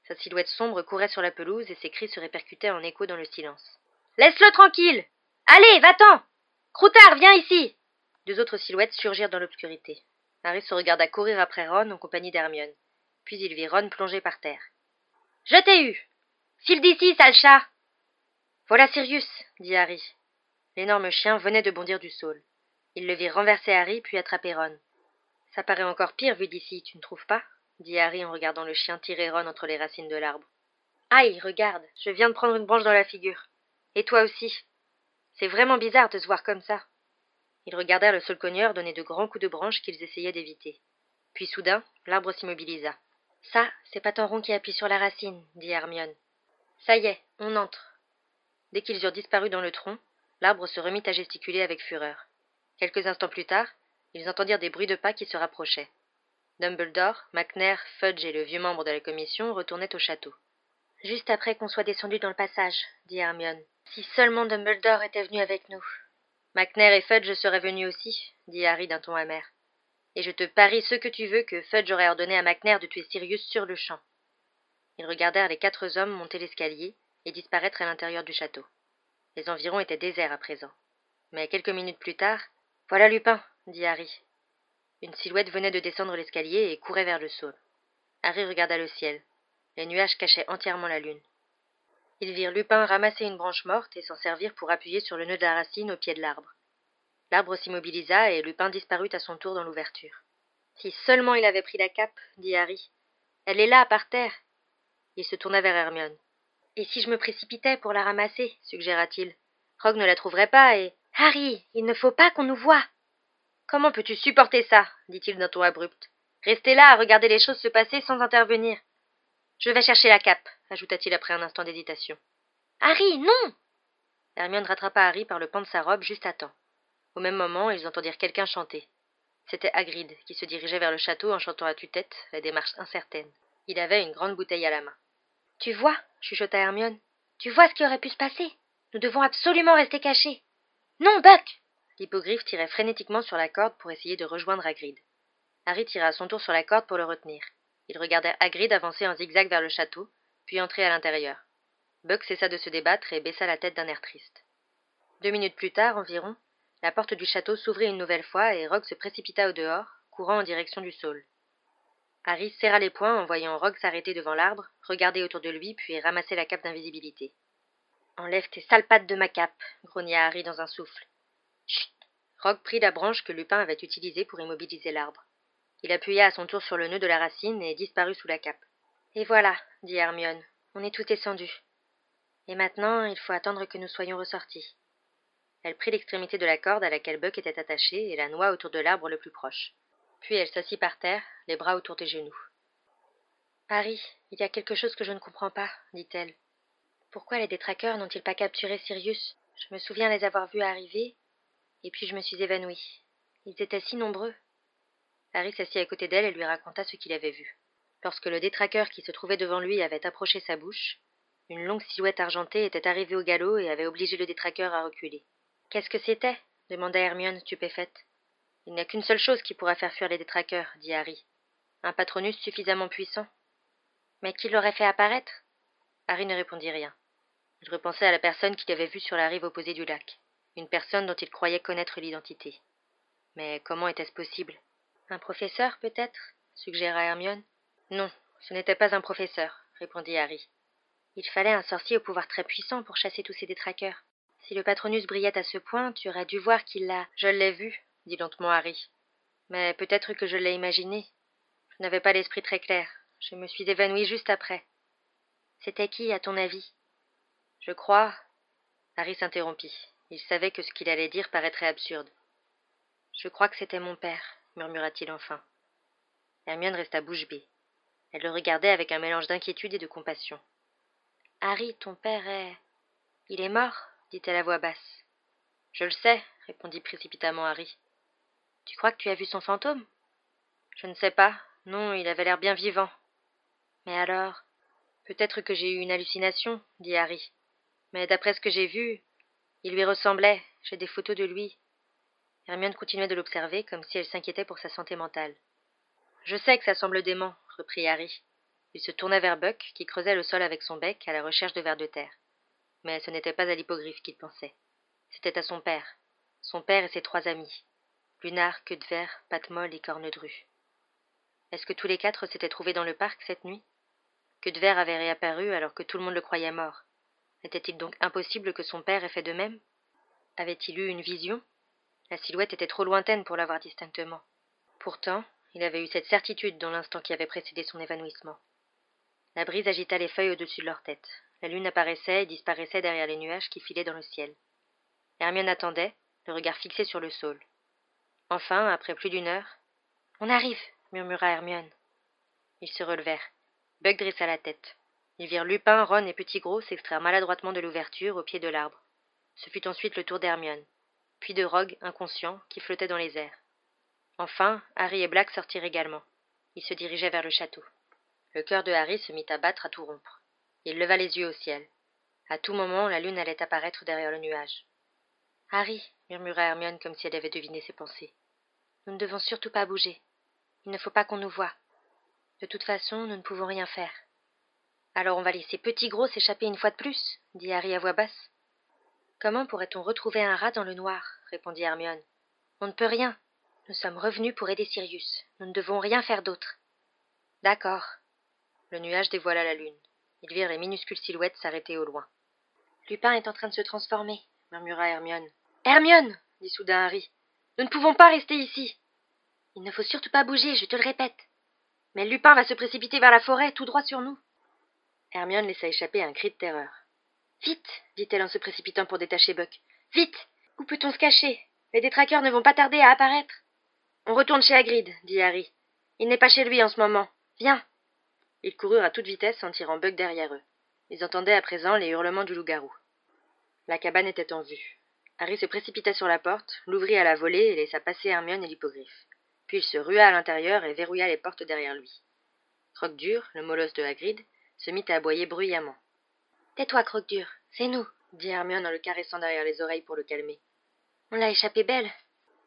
Sa silhouette sombre courait sur la pelouse et ses cris se répercutaient en écho dans le silence. « Laisse-le tranquille! Allez, va-t'en! Croutard, viens ici !» Deux autres silhouettes surgirent dans l'obscurité. Harry se regarda courir après Ron en compagnie d'Hermione. Puis il vit Ron plongé par terre. « Je t'ai eu! File d'ici, sale chat !»« Voilà Sirius !» dit Harry. L'énorme chien venait de bondir du saule. Il le vit renverser Harry, puis attraper Ron. « Ça paraît encore pire vu d'ici, tu ne trouves pas ?» dit Harry en regardant le chien tirer Ron entre les racines de l'arbre. « Aïe, regarde, je viens de prendre une branche dans la figure. Et toi aussi. C'est vraiment bizarre de se voir comme ça. » Ils regardèrent le saule-cogneur donner de grands coups de branche qu'ils essayaient d'éviter. Puis soudain, l'arbre s'immobilisa. « Ça, c'est Patenron qui appuie sur la racine, » dit Hermione. « Ça y est, on entre. » Dès qu'ils eurent disparu dans le tronc, l'arbre se remit à gesticuler avec fureur. Quelques instants plus tard, ils entendirent des bruits de pas qui se rapprochaient. Dumbledore, McNair, Fudge et le vieux membre de la commission retournaient au château. « Juste après qu'on soit descendu dans le passage, » dit Hermione. « Si seulement Dumbledore était venu avec nous. »« McNair et Fudge seraient venus aussi, » dit Harry d'un ton amer. « Et je te parie ce que tu veux que Fudge aurait ordonné à McNair de tuer Sirius sur le champ. » Ils regardèrent les quatre hommes monter l'escalier et disparaître à l'intérieur du château. Les environs étaient déserts à présent. Mais quelques minutes plus tard, « Voilà Lupin !» dit Harry. Une silhouette venait de descendre l'escalier et courait vers le saule. Harry regarda le ciel. Les nuages cachaient entièrement la lune. Ils virent Lupin ramasser une branche morte et s'en servir pour appuyer sur le nœud de la racine au pied de l'arbre. L'arbre s'immobilisa et Lupin disparut à son tour dans l'ouverture. « Si seulement il avait pris la cape, » dit Harry. « Elle est là, par terre. » Il se tourna vers Hermione. « Et si je me précipitais pour la ramasser, suggéra-t-il. Rogue ne la trouverait pas et... »« Harry, il ne faut pas qu'on nous voie !»« Comment peux-tu supporter ça ?» dit-il d'un ton abrupt. « Rester là à regarder les choses se passer sans intervenir. »« Je vais chercher la cape, » ajouta-t-il après un instant d'hésitation. « Harry, non !» Hermione rattrapa Harry par le pan de sa robe juste à temps. Au même moment, ils entendirent quelqu'un chanter. C'était Hagrid, qui se dirigeait vers le château en chantant à tue-tête, la démarche incertaine. Il avait une grande bouteille à la main. « Tu vois, » chuchota Hermione. « Tu vois ce qui aurait pu se passer. Nous devons absolument rester cachés. »« Non, Buck !» L'hippogriffe tirait frénétiquement sur la corde pour essayer de rejoindre Hagrid. Harry tira à son tour sur la corde pour le retenir. Ils regardèrent Hagrid avancer en zigzag vers le château, puis entrer à l'intérieur. Buck cessa de se débattre et baissa la tête d'un air triste. Deux minutes plus tard environ, la porte du château s'ouvrit une nouvelle fois et Rogue se précipita au dehors, courant en direction du saule. Harry serra les poings en voyant Rogue s'arrêter devant l'arbre, regarder autour de lui puis ramasser la cape d'invisibilité. « Enlève tes sales pattes de ma cape !» grogna Harry dans un souffle. « Chut !» Rogue prit la branche que Lupin avait utilisée pour immobiliser l'arbre. Il appuya à son tour sur le nœud de la racine et disparut sous la cape. « Et voilà, » dit Hermione, « on est tous descendus. Et maintenant, il faut attendre que nous soyons ressortis. » Elle prit l'extrémité de la corde à laquelle Buck était attaché et la noua autour de l'arbre le plus proche. Puis elle s'assit par terre, les bras autour des genoux. « Harry, il y a quelque chose que je ne comprends pas, » dit-elle. « Pourquoi les détraqueurs n'ont-ils pas capturé Sirius ? Je me souviens les avoir vus arriver, et puis je me suis évanouie. Ils étaient si nombreux. » Harry s'assit à côté d'elle et lui raconta ce qu'il avait vu. Lorsque le détraqueur qui se trouvait devant lui avait approché sa bouche, une longue silhouette argentée était arrivée au galop et avait obligé le détraqueur à reculer. « Qu'est-ce que c'était ?» demanda Hermione, stupéfaite. « Il n'y a qu'une seule chose qui pourra faire fuir les détraqueurs, » dit Harry. « Un Patronus suffisamment puissant. »« Mais qui l'aurait fait apparaître ?» Harry ne répondit rien. Il repensait à la personne qu'il avait vue sur la rive opposée du lac, une personne dont il croyait connaître l'identité. Mais comment était-ce possible ? « Un professeur, peut-être ?» suggéra Hermione. « Non, ce n'était pas un professeur, » répondit Harry. « Il fallait un sorcier au pouvoir très puissant pour chasser tous ces détraqueurs. Si le Patronus brillait à ce point, tu aurais dû voir qu'il l'a... »« Je l'ai vu, » dit lentement Harry. « Mais peut-être que je l'ai imaginé. Je n'avais pas l'esprit très clair. Je me suis évanouie juste après. »« C'était qui, à ton avis ?»« Je crois... » Harry s'interrompit. Il savait que ce qu'il allait dire paraîtrait absurde. « Je crois que c'était mon père, » murmura-t-il enfin. Hermione resta bouche bée. Elle le regardait avec un mélange d'inquiétude et de compassion. « Harry, ton père est... Il est mort ?» dit-elle à voix basse. « Je le sais, » répondit précipitamment Harry. « Tu crois que tu as vu son fantôme ?»« Je ne sais pas. Non, il avait l'air bien vivant. »« Mais alors... »« Peut-être que j'ai eu une hallucination, » dit Harry. « Mais d'après ce que j'ai vu, il lui ressemblait. J'ai des photos de lui. » Hermione continuait de l'observer comme si elle s'inquiétait pour sa santé mentale. « Je sais que ça semble dément, » reprit Harry. Il se tourna vers Buck, qui creusait le sol avec son bec à la recherche de vers de terre. Mais ce n'était pas à l'hippogriffe qu'il pensait. C'était à son père. Son père et ses trois amis. Lunar, Queue de Verre, Patte-Molle et Cornedru. Est-ce que tous les quatre s'étaient trouvés dans le parc cette nuit? Queue de Verre avait réapparu alors que tout le monde le croyait mort. Était-il donc impossible que son père ait fait de même? Avait-il eu une vision? La silhouette était trop lointaine pour l'avoir distinctement. Pourtant, il avait eu cette certitude dans l'instant qui avait précédé son évanouissement. La brise agita les feuilles au-dessus de leur tête. La lune apparaissait et disparaissait derrière les nuages qui filaient dans le ciel. Hermione attendait, le regard fixé sur le saule. Enfin, après plus d'une heure, « On arrive !» murmura Hermione. Ils se relevèrent. Buck dressa la tête. Ils virent Lupin, Ron et Petit Gros s'extraire maladroitement de l'ouverture au pied de l'arbre. Ce fut ensuite le tour d'Hermione, puis de Rogue, inconscient, qui flottait dans les airs. Enfin, Harry et Black sortirent également. Ils se dirigeaient vers le château. Le cœur de Harry se mit à battre à tout rompre. Il leva les yeux au ciel. À tout moment, la lune allait apparaître derrière le nuage. « Harry, » murmura Hermione comme si elle avait deviné ses pensées. « Nous ne devons surtout pas bouger. Il ne faut pas qu'on nous voie. De toute façon, nous ne pouvons rien faire. »« Alors on va laisser Petit Gros s'échapper une fois de plus, » dit Harry à voix basse. « Comment pourrait-on retrouver un rat dans le noir ?» répondit Hermione. « On ne peut rien. Nous sommes revenus pour aider Sirius. Nous ne devons rien faire d'autre. »« D'accord. » Le nuage dévoila la lune. Ils virent les minuscules silhouettes s'arrêter au loin. « Lupin est en train de se transformer, » murmura Hermione. « Hermione !» dit soudain Harry. « Nous ne pouvons pas rester ici. »« Il ne faut surtout pas bouger, je te le répète. »« Mais Lupin va se précipiter vers la forêt, tout droit sur nous. » Hermione laissa échapper un cri de terreur. « Vite !» dit-elle en se précipitant pour détacher Buck. « Vite! Où peut-on se cacher? Les détraqueurs ne vont pas tarder à apparaître. »« On retourne chez Hagrid, » dit Harry. « Il n'est pas chez lui en ce moment. Viens !» Ils coururent à toute vitesse en tirant Buck derrière eux. Ils entendaient à présent les hurlements du loup-garou. La cabane était en vue. Harry se précipita sur la porte, l'ouvrit à la volée et laissa passer Hermione et l'hippogriffe. Puis il se rua à l'intérieur et verrouilla les portes derrière lui. Croque-Dur, le molosse de Hagrid, se mit à aboyer bruyamment. « Tais-toi, Croque-Dur, c'est nous, » dit Hermione en le caressant derrière les oreilles pour le calmer. « On l'a échappé belle. »« Oui. »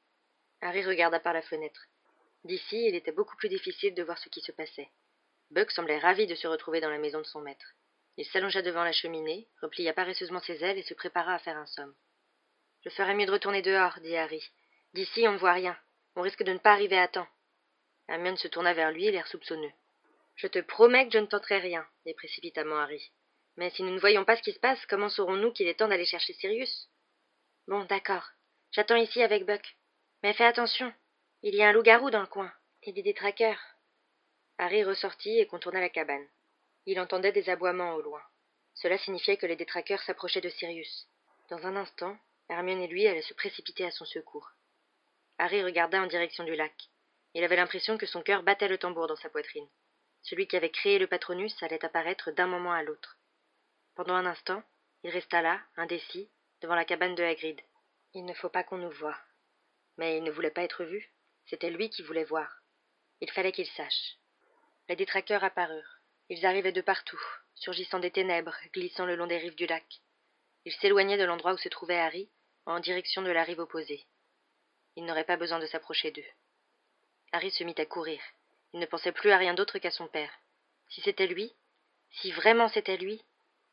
Harry regarda par la fenêtre. D'ici, il était beaucoup plus difficile de voir ce qui se passait. Buck semblait ravi de se retrouver dans la maison de son maître. Il s'allongea devant la cheminée, replia paresseusement ses ailes et se prépara à faire un somme. « Je ferais mieux de retourner dehors, » dit Harry. « D'ici, on ne voit rien. On risque de ne pas arriver à temps. » Hermione se tourna vers lui, l'air soupçonneux. « Je te promets que je ne tenterai rien, » dit précipitamment Harry. « Mais si nous ne voyons pas ce qui se passe, comment saurons-nous qu'il est temps d'aller chercher Sirius ? » « Bon, d'accord. J'attends ici avec Buck. Mais fais attention. Il y a un loup-garou dans le coin. Et des détraqueurs. » Harry ressortit et contourna la cabane. Il entendait des aboiements au loin. Cela signifiait que les détraqueurs s'approchaient de Sirius. Dans un instant, Hermione et lui allaient se précipiter à son secours. Harry regarda en direction du lac. Il avait l'impression que son cœur battait le tambour dans sa poitrine. Celui qui avait créé le Patronus allait apparaître d'un moment à l'autre. Pendant un instant, il resta là, indécis, devant la cabane de Hagrid. Il ne faut pas qu'on nous voie. Mais il ne voulait pas être vu. C'était lui qui voulait voir. Il fallait qu'il sache. Les détraqueurs apparurent. Ils arrivaient de partout, surgissant des ténèbres, glissant le long des rives du lac. Ils s'éloignaient de l'endroit où se trouvait Harry, en direction de la rive opposée. Il n'aurait pas besoin de s'approcher d'eux. Harry se mit à courir. Il ne pensait plus à rien d'autre qu'à son père. Si c'était lui, si vraiment c'était lui,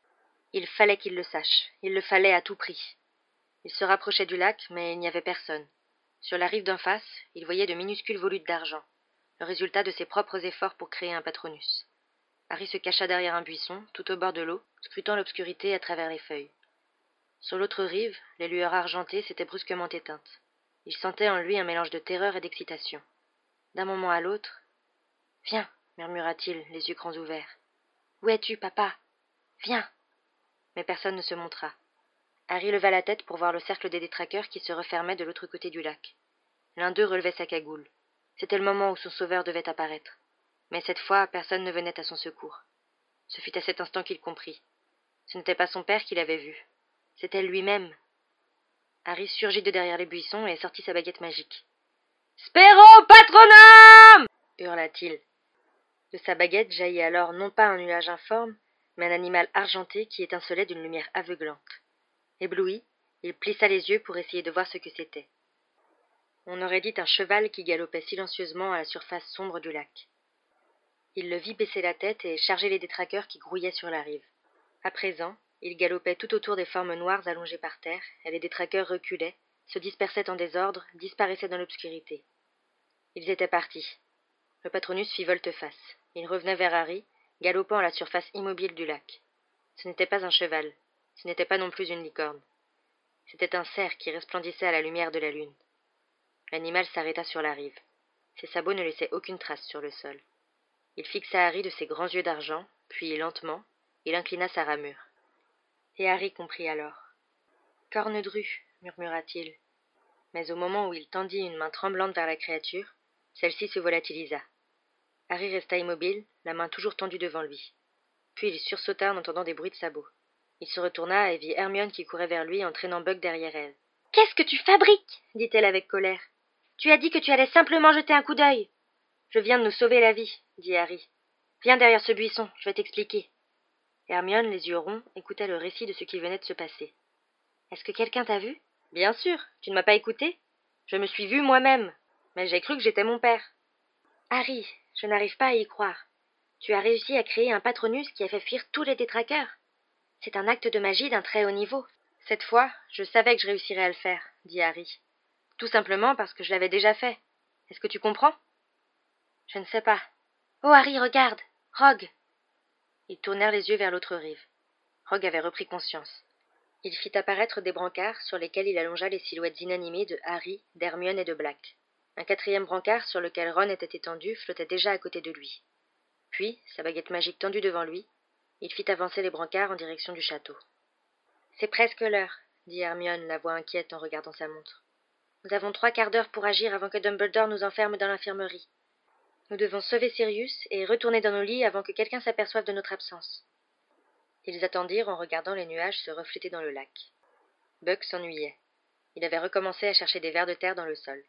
il fallait qu'il le sache. Il le fallait à tout prix. Il se rapprochait du lac, mais il n'y avait personne. Sur la rive d'en face, il voyait de minuscules volutes d'argent, le résultat de ses propres efforts pour créer un Patronus. Harry se cacha derrière un buisson, tout au bord de l'eau, scrutant l'obscurité à travers les feuilles. Sur l'autre rive, les lueurs argentées s'étaient brusquement éteintes. Il sentait en lui un mélange de terreur et d'excitation. D'un moment à l'autre, « Viens !» murmura-t-il, les yeux grands ouverts. « Où es-tu, papa ? Viens !» Mais personne ne se montra. Harry leva la tête pour voir le cercle des détraqueurs qui se refermait de l'autre côté du lac. L'un d'eux relevait sa cagoule. C'était le moment où son sauveur devait apparaître. Mais cette fois, personne ne venait à son secours. Ce fut à cet instant qu'il comprit. Ce n'était pas son père qu'il avait vu. C'était lui-même. Harry surgit de derrière les buissons et sortit sa baguette magique. « Spero patronum !» hurla-t-il. De sa baguette jaillit alors non pas un nuage informe, mais un animal argenté qui étincelait d'une lumière aveuglante. Ébloui, il plissa les yeux pour essayer de voir ce que c'était. On aurait dit un cheval qui galopait silencieusement à la surface sombre du lac. Il le vit baisser la tête et charger les détraqueurs qui grouillaient sur la rive. À présent, il galopait tout autour des formes noires allongées par terre, et les détraqueurs reculaient, se dispersaient en désordre, disparaissaient dans l'obscurité. Ils étaient partis. Le Patronus fit volte-face. Il revenait vers Harry, galopant à la surface immobile du lac. Ce n'était pas un cheval, ce n'était pas non plus une licorne. C'était un cerf qui resplendissait à la lumière de la lune. L'animal s'arrêta sur la rive. Ses sabots ne laissaient aucune trace sur le sol. Il fixa Harry de ses grands yeux d'argent, puis, lentement, il inclina sa ramure. Et Harry comprit alors. « Cornedru » murmura-t-il. Mais au moment où il tendit une main tremblante vers la créature, celle-ci se volatilisa. Harry resta immobile, la main toujours tendue devant lui. Puis il sursauta en entendant des bruits de sabots. Il se retourna et vit Hermione qui courait vers lui en traînant Buck derrière elle. « Qu'est-ce que tu fabriques » dit-elle avec colère. « Tu as dit que tu allais simplement jeter un coup d'œil. »« Je viens de nous sauver la vie, » dit Harry. « Viens derrière ce buisson, je vais t'expliquer. » Hermione, les yeux ronds, écoutait le récit de ce qui venait de se passer. « Est-ce que quelqu'un t'a vu ?»« Bien sûr, tu ne m'as pas écouté ? Je me suis vue moi-même, mais j'ai cru que j'étais mon père. »« Harry, je n'arrive pas à y croire. Tu as réussi à créer un Patronus qui a fait fuir tous les détraqueurs. C'est un acte de magie d'un très haut niveau. »« Cette fois, je savais que je réussirais à le faire, » dit Harry. « Tout simplement parce que je l'avais déjà fait. Est-ce que tu comprends ?»« Je ne sais pas. »« Oh Harry, regarde, Rogue !» Ils tournèrent les yeux vers l'autre rive. Rogue avait repris conscience. Il fit apparaître des brancards sur lesquels il allongea les silhouettes inanimées de Harry, d'Hermione et de Black. Un quatrième brancard sur lequel Ron était étendu flottait déjà à côté de lui. Puis, sa baguette magique tendue devant lui, il fit avancer les brancards en direction du château. « C'est presque l'heure, » dit Hermione, la voix inquiète en regardant sa montre. « Nous avons trois quarts d'heure pour agir avant que Dumbledore nous enferme dans l'infirmerie. Nous devons sauver Sirius et retourner dans nos lits avant que quelqu'un s'aperçoive de notre absence. » Ils attendirent en regardant les nuages se refléter dans le lac. Buck s'ennuyait. Il avait recommencé à chercher des vers de terre dans le sol.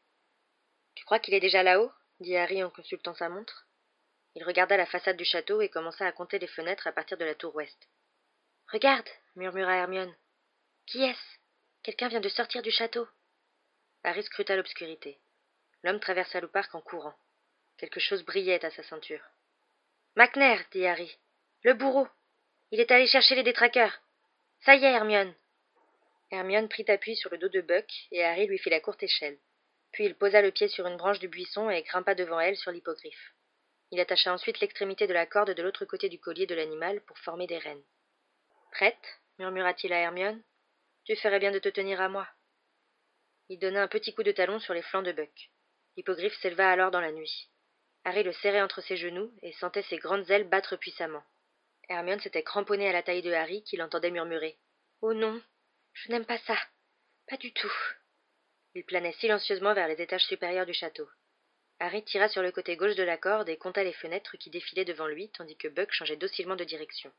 « Tu crois qu'il est déjà là-haut » dit Harry en consultant sa montre. Il regarda la façade du château et commença à compter les fenêtres à partir de la tour ouest. « Regarde » murmura Hermione. « Qui est-ce ? Quelqu'un vient de sortir du château. » Harry scruta l'obscurité. L'homme traversa le parc en courant. Quelque chose brillait à sa ceinture. « McNair » dit Harry. « Le bourreau. Il est allé chercher les détraqueurs. Ça y est, Hermione. » Hermione prit appui sur le dos de Buck et Harry lui fit la courte échelle. Puis il posa le pied sur une branche du buisson et grimpa devant elle sur l'hippogriffe. Il attacha ensuite l'extrémité de la corde de l'autre côté du collier de l'animal pour former des rênes. « Prête » murmura-t-il à Hermione. « Tu ferais bien de te tenir à moi. » Il donna un petit coup de talon sur les flancs de Buck. L'hippogriffe s'éleva alors dans la nuit. Harry le serrait entre ses genoux et sentait ses grandes ailes battre puissamment. Hermione s'était cramponnée à la taille de Harry qui l'entendait murmurer. « Oh non, je n'aime pas ça. Pas du tout. » Il planait silencieusement vers les étages supérieurs du château. Harry tira sur le côté gauche de la corde et compta les fenêtres qui défilaient devant lui tandis que Buck changeait docilement de direction.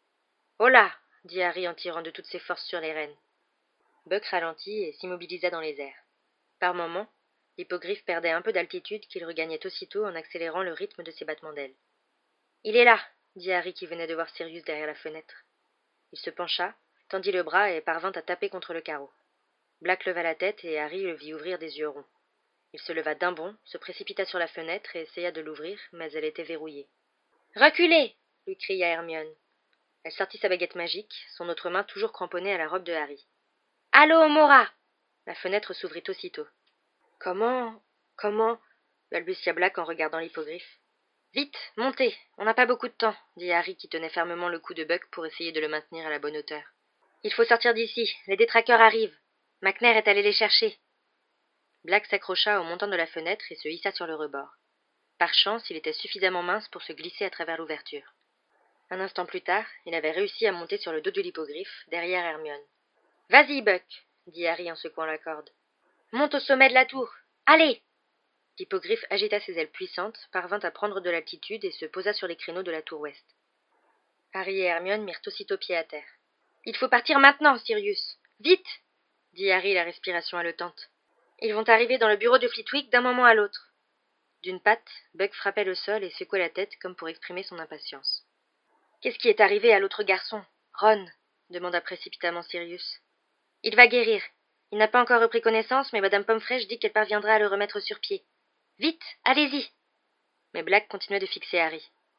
« Oh là !» dit Harry en tirant de toutes ses forces sur les rênes. Buck ralentit et s'immobilisa dans les airs. Par moments, l'hippogriffe perdait un peu d'altitude qu'il regagnait aussitôt en accélérant le rythme de ses battements d'ailes. « Il est là !» dit Harry qui venait de voir Sirius derrière la fenêtre. Il se pencha, tendit le bras et parvint à taper contre le carreau. Black leva la tête et Harry le vit ouvrir des yeux ronds. Il se leva d'un bond, se précipita sur la fenêtre et essaya de l'ouvrir, mais elle était verrouillée. « Reculez » lui cria Hermione. Elle sortit sa baguette magique, son autre main toujours cramponnée à la robe de Harry. « Allô, Mora !» La fenêtre s'ouvrit aussitôt. « Comment... comment... » balbutia Black en regardant l'hippogriffe. « Vite, montez, on n'a pas beaucoup de temps, » dit Harry qui tenait fermement le cou de Buck pour essayer de le maintenir à la bonne hauteur. « Il faut sortir d'ici, les détraqueurs arrivent. McNair est allé les chercher. » Black s'accrocha au montant de la fenêtre et se hissa sur le rebord. Par chance, il était suffisamment mince pour se glisser à travers l'ouverture. Un instant plus tard, il avait réussi à monter sur le dos de l'hippogriffe, derrière Hermione. « Vas-y, Buck » dit Harry en secouant la corde. « Monte au sommet de la tour. Allez !» L'hippogriffe agita ses ailes puissantes, parvint à prendre de l'altitude et se posa sur les créneaux de la tour ouest. Harry et Hermione mirent aussitôt pied à terre. « Il faut partir maintenant, Sirius. Vite !» dit Harry, la respiration haletante. « Ils vont arriver dans le bureau de Flitwick d'un moment à l'autre. » D'une patte, Buck frappait le sol et secouait la tête comme pour exprimer son impatience. « Qu'est-ce qui est arrivé à l'autre garçon, Ron ?» demanda précipitamment Sirius. « Il va guérir. Il n'a pas encore repris connaissance, mais Madame Pomfrey dit qu'elle parviendra à le remettre sur pied. Vite, allez-y !» Mais Black continuait de fixer Harry.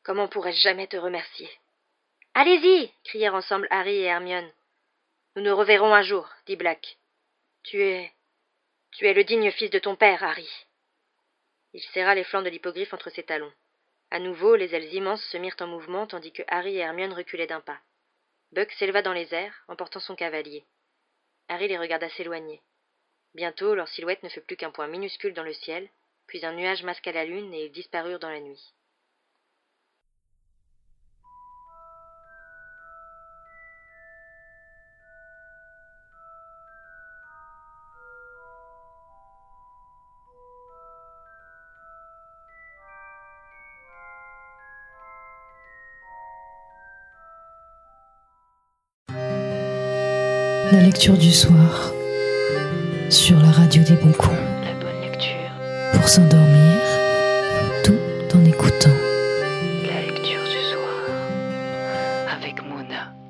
Comment pourrais-je jamais te remercier? Allez-y! Crièrent ensemble Harry et Hermione. Nous nous reverrons un jour, dit Black. Tu es... Tu es le digne fils de ton père, Harry. Il serra les flancs de l'hippogriffe entre ses talons. À nouveau, les ailes immenses se mirent en mouvement tandis que Harry et Hermione reculaient d'un pas. Buck s'éleva dans les airs, emportant son cavalier. Harry les regarda s'éloigner. Bientôt, leur silhouette ne fut plus qu'un point minuscule dans le ciel, puis un nuage masqua la lune et ils disparurent dans la nuit. La lecture du soir sur la radio des bons coups. La bonne lecture. Pour s'endormir, tout en écoutant. La lecture du soir avec Mona.